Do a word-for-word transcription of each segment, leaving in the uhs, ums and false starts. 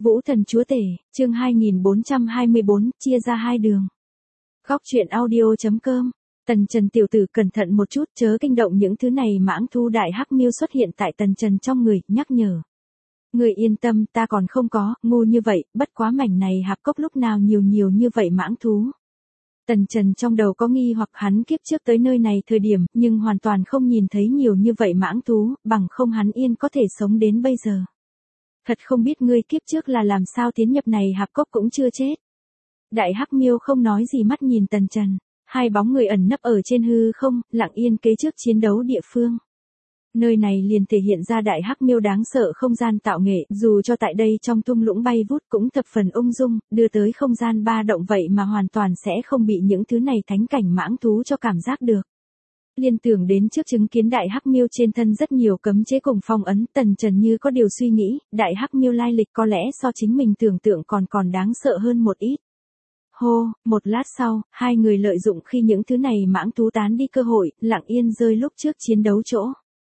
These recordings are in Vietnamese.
Vũ Thần Chúa Tể, chương hai nghìn bốn trăm hai mươi bốn, chia ra hai đường. Góc truyện audio chấm com. Tần Trần tiểu tử cẩn thận một chút, chớ kinh động những thứ này, mãng thú đại hắc miêu xuất hiện tại Tần Trần trong người, nhắc nhở. Người yên tâm, ta còn không có, ngu như vậy, bất quá mảnh này hạp cốc lúc nào nhiều nhiều như vậy mãng thú. Tần Trần trong đầu có nghi hoặc, hắn kiếp trước tới nơi này thời điểm, nhưng hoàn toàn không nhìn thấy nhiều như vậy mãng thú, bằng không hắn yên có thể sống đến bây giờ. Thật không biết ngươi kiếp trước là làm sao tiến nhập này hạp cốc cũng chưa chết. Đại hắc miêu không nói gì, mắt nhìn Tần Trần, hai bóng người ẩn nấp ở trên hư không, lặng yên kế trước chiến đấu địa phương. Nơi này liền thể hiện ra đại hắc miêu đáng sợ không gian tạo nghệ, dù cho tại đây trong thung lũng bay vút cũng thập phần ung dung, đưa tới không gian ba động vậy mà hoàn toàn sẽ không bị những thứ này thánh cảnh mãng thú cho cảm giác được. Liên tưởng đến trước chứng kiến đại hắc miêu trên thân rất nhiều cấm chế cùng phong ấn, Tần Trần như có điều suy nghĩ, đại hắc miêu lai lịch có lẽ so chính mình tưởng tượng còn còn đáng sợ hơn một ít. Hô, một lát sau, hai người lợi dụng khi những thứ này mãng thú tán đi cơ hội, lặng yên rơi lúc trước chiến đấu chỗ.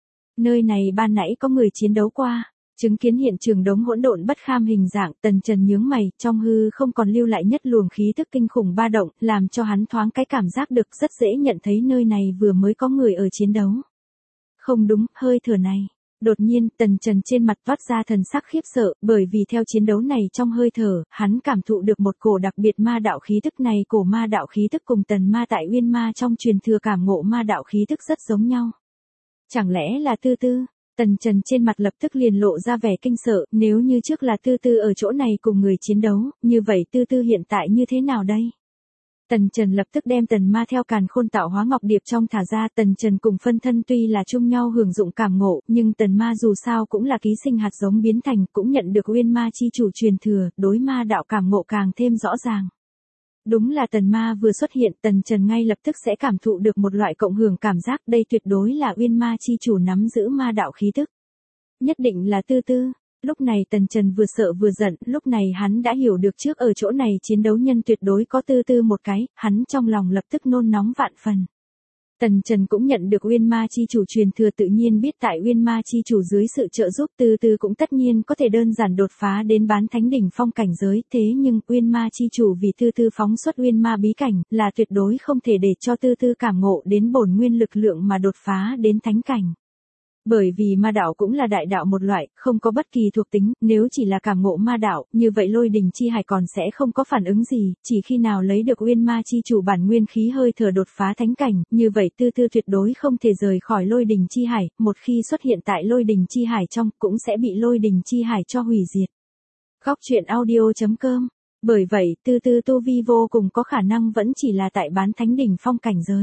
Nơi này ban nãy có người chiến đấu qua, chứng kiến hiện trường đống hỗn độn bất kham hình dạng, Tần Trần nhướng mày, trong hư không còn lưu lại nhất luồng khí tức kinh khủng ba động, làm cho hắn thoáng cái cảm giác được rất dễ nhận thấy nơi này vừa mới có người ở chiến đấu. Không đúng, hơi thở này. Đột nhiên, Tần Trần trên mặt toát ra thần sắc khiếp sợ, bởi vì theo chiến đấu này trong hơi thở, hắn cảm thụ được một cổ đặc biệt ma đạo khí tức này, cổ ma đạo khí tức cùng tần ma tại Uyên Ma trong truyền thừa cảm ngộ ma đạo khí tức rất giống nhau. Chẳng lẽ là Tư Tư? Tần Trần trên mặt lập tức liền lộ ra vẻ kinh sợ, nếu như trước là Tư Tư ở chỗ này cùng người chiến đấu, như vậy Tư Tư hiện tại như thế nào đây? Tần Trần lập tức đem tần ma theo càn khôn tạo hóa ngọc điệp trong thả ra. Tần Trần cùng phân thân tuy là chung nhau hưởng dụng cảm ngộ, nhưng tần ma dù sao cũng là ký sinh hạt giống biến thành, cũng nhận được Uyên Ma chi chủ truyền thừa, đối ma đạo cảm ngộ càng thêm rõ ràng. Đúng là tần ma vừa xuất hiện, Tần Trần ngay lập tức sẽ cảm thụ được một loại cộng hưởng cảm giác, đây tuyệt đối là Uyên Ma chi chủ nắm giữ ma đạo khí tức. Nhất định là Tư Tư. Lúc này Tần Trần vừa sợ vừa giận, lúc này hắn đã hiểu được trước ở chỗ này chiến đấu nhân tuyệt đối có Tư Tư một cái, hắn trong lòng lập tức nôn nóng vạn phần. Tần Trần cũng nhận được Uyên Ma chi chủ truyền thừa, tự nhiên biết tại Uyên Ma chi chủ dưới sự trợ giúp Tư Tư cũng tất nhiên có thể đơn giản đột phá đến bán thánh đỉnh phong cảnh giới, thế nhưng Uyên Ma chi chủ vì Tư Tư phóng xuất Uyên Ma bí cảnh, là tuyệt đối không thể để cho Tư Tư cảm ngộ đến bổn nguyên lực lượng mà đột phá đến thánh cảnh. Bởi vì ma đạo cũng là đại đạo một loại, không có bất kỳ thuộc tính, nếu chỉ là cảm ngộ ma đạo, như vậy lôi đình chi hải còn sẽ không có phản ứng gì, chỉ khi nào lấy được Uyên Ma chi chủ bản nguyên khí hơi thở đột phá thánh cảnh, như vậy Tư Tư tuyệt đối không thể rời khỏi lôi đình chi hải, một khi xuất hiện tại lôi đình chi hải trong, cũng sẽ bị lôi đình chi hải cho hủy diệt. Góc truyện audio chấm com. Bởi vậy, Tư Tư tu vi vô cùng có khả năng vẫn chỉ là tại bán thánh đỉnh phong cảnh giới.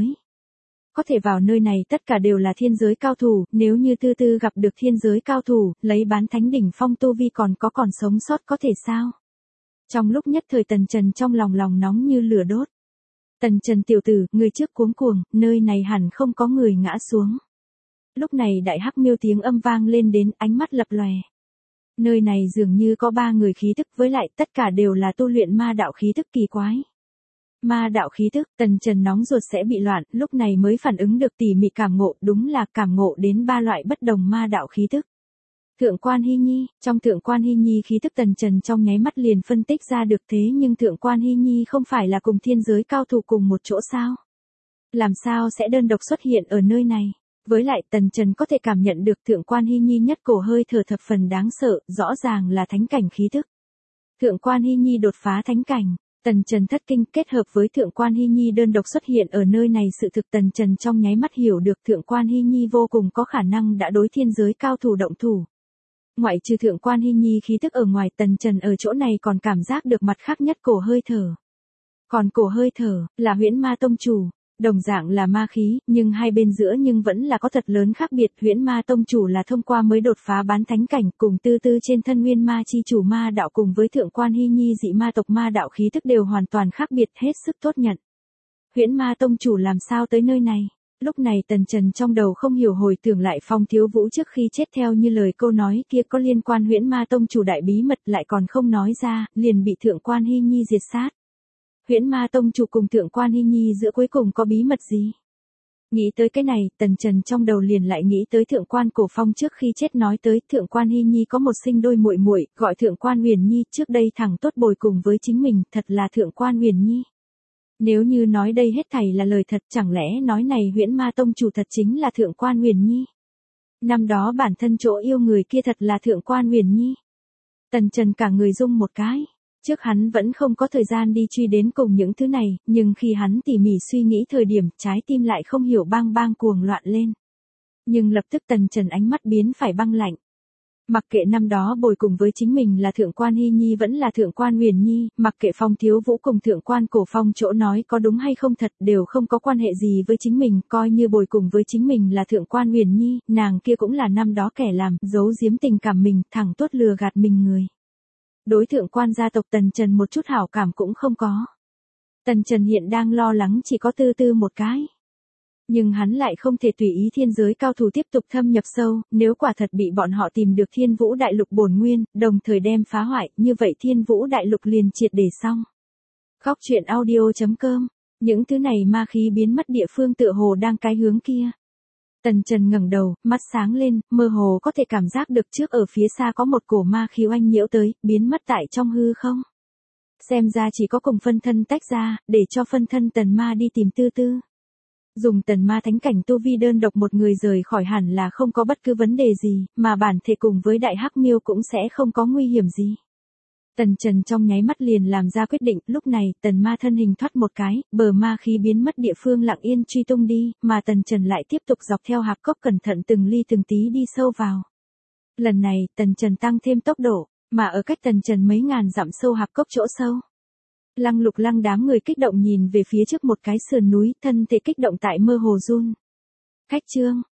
Có thể vào nơi này tất cả đều là thiên giới cao thủ, nếu như Tư Tư gặp được thiên giới cao thủ, lấy bán thánh đỉnh phong tu vi còn có còn sống sót có thể sao? Trong lúc nhất thời Tần Trần trong lòng lòng nóng như lửa đốt. Tần Trần tiểu tử, người trước cuống cuồng, nơi này hẳn không có người ngã xuống. Lúc này đại hắc miêu tiếng âm vang lên đến, ánh mắt lập lòe. Nơi này dường như có ba người khí tức, với lại tất cả đều là tu luyện ma đạo khí tức kỳ quái. Ma đạo khí tức, Tần Trần nóng ruột sẽ bị loạn, lúc này mới phản ứng được tỉ mỉ cảm ngộ, đúng là cảm ngộ đến ba loại bất đồng ma đạo khí tức. Thượng Quan Hy Nhi, trong Thượng Quan Hy Nhi khí tức Tần Trần trong nháy mắt liền phân tích ra được, thế nhưng Thượng Quan Hy Nhi không phải là cùng thiên giới cao thủ cùng một chỗ sao? Làm sao sẽ đơn độc xuất hiện ở nơi này? Với lại Tần Trần có thể cảm nhận được Thượng Quan Hy Nhi nhất cổ hơi thở thập phần đáng sợ, rõ ràng là thánh cảnh khí tức. Thượng Quan Hy Nhi đột phá thánh cảnh. Tần Trần thất kinh, kết hợp với Thượng Quan Hy Nhi đơn độc xuất hiện ở nơi này, sự thực Tần Trần trong nháy mắt hiểu được Thượng Quan Hy Nhi vô cùng có khả năng đã đối thiên giới cao thủ động thủ. Ngoại trừ Thượng Quan Hy Nhi khí tức ở ngoài, Tần Trần ở chỗ này còn cảm giác được mặt khác nhất cổ hơi thở. Còn cổ hơi thở, là Huyễn Ma tông chủ. Đồng dạng là ma khí, nhưng hai bên giữa nhưng vẫn là có thật lớn khác biệt. Huyễn Ma tông chủ là thông qua mới đột phá bán thánh cảnh, cùng Tư Tư trên thân Uyên Ma chi chủ ma đạo cùng với Thượng Quan Hy Nhi dị ma tộc ma đạo khí tức đều hoàn toàn khác biệt, hết sức tốt nhận. Huyễn Ma tông chủ làm sao tới nơi này? Lúc này Tần Trần trong đầu không hiểu hồi tưởng lại Phong Thiếu Vũ trước khi chết theo như lời câu nói kia có liên quan Huyễn Ma tông chủ đại bí mật, lại còn không nói ra, liền bị Thượng Quan Hy Nhi diệt sát. Huyễn Ma tông chủ cùng Thượng Quan Hy Nhi giữa cuối cùng có bí mật gì? Nghĩ tới cái này, Tần Trần trong đầu liền lại nghĩ tới thượng quan Cổ Phong trước khi chết nói tới thượng quan Hy Nhi có một sinh đôi muội muội gọi thượng quan Huyền Nhi, trước đây thẳng tốt bồi cùng với chính mình, thật là thượng quan Huyền Nhi. Nếu như nói đây hết thảy là lời thật, chẳng lẽ nói này Huyễn Ma Tông chủ thật chính là thượng quan Huyền Nhi? Năm đó bản thân chỗ yêu người kia thật là thượng quan Huyền Nhi. Tần Trần cả người rung một cái. Trước hắn vẫn không có thời gian đi truy đến cùng những thứ này, nhưng khi hắn tỉ mỉ suy nghĩ thời điểm, trái tim lại không hiểu bang bang cuồng loạn lên. Nhưng lập tức Tần Trần ánh mắt biến phải băng lạnh. Mặc kệ năm đó bồi cùng với chính mình là thượng quan Hy Nhi vẫn là thượng quan Huyền Nhi, mặc kệ Phong Thiếu Vũ cùng thượng quan Cổ Phong chỗ nói có đúng hay không thật đều không có quan hệ gì với chính mình, coi như bồi cùng với chính mình là thượng quan Huyền Nhi, nàng kia cũng là năm đó kẻ làm, giấu giếm tình cảm mình, thẳng tốt lừa gạt mình người. Đối thượng quan gia tộc Tần Trần một chút hảo cảm cũng không có. Tần Trần hiện đang lo lắng chỉ có tư tư một cái. Nhưng hắn lại không thể tùy ý thiên giới cao thủ tiếp tục thâm nhập sâu, nếu quả thật bị bọn họ tìm được Thiên Vũ Đại Lục bổn nguyên, đồng thời đem phá hoại, như vậy Thiên Vũ Đại Lục liền triệt để xong. Khóc chuyện audio chấm com, những thứ này ma khí biến mất địa phương tựa hồ đang cái hướng kia. Tần Trần ngẩng đầu, mắt sáng lên, mơ hồ có thể cảm giác được trước ở phía xa có một cổ ma khí oanh nhiễu tới, biến mất tại trong hư không. Xem ra chỉ có cùng phân thân tách ra, để cho phân thân tần ma đi tìm tư tư. Dùng tần ma thánh cảnh tu vi đơn độc một người rời khỏi hẳn là không có bất cứ vấn đề gì, mà bản thể cùng với đại hắc miêu cũng sẽ không có nguy hiểm gì. Tần Trần trong nháy mắt liền làm ra quyết định, lúc này, tần ma thân hình thoát một cái, bờ ma khí biến mất địa phương lặng yên truy tung đi, mà Tần Trần lại tiếp tục dọc theo hạp cốc cẩn thận từng ly từng tí đi sâu vào. Lần này, Tần Trần tăng thêm tốc độ, mà ở cách Tần Trần mấy ngàn dặm sâu hạp cốc chỗ sâu. Lăng Lục Lăng đám người kích động nhìn về phía trước một cái sườn núi, thân thể kích động tại mơ hồ run. Khách chương,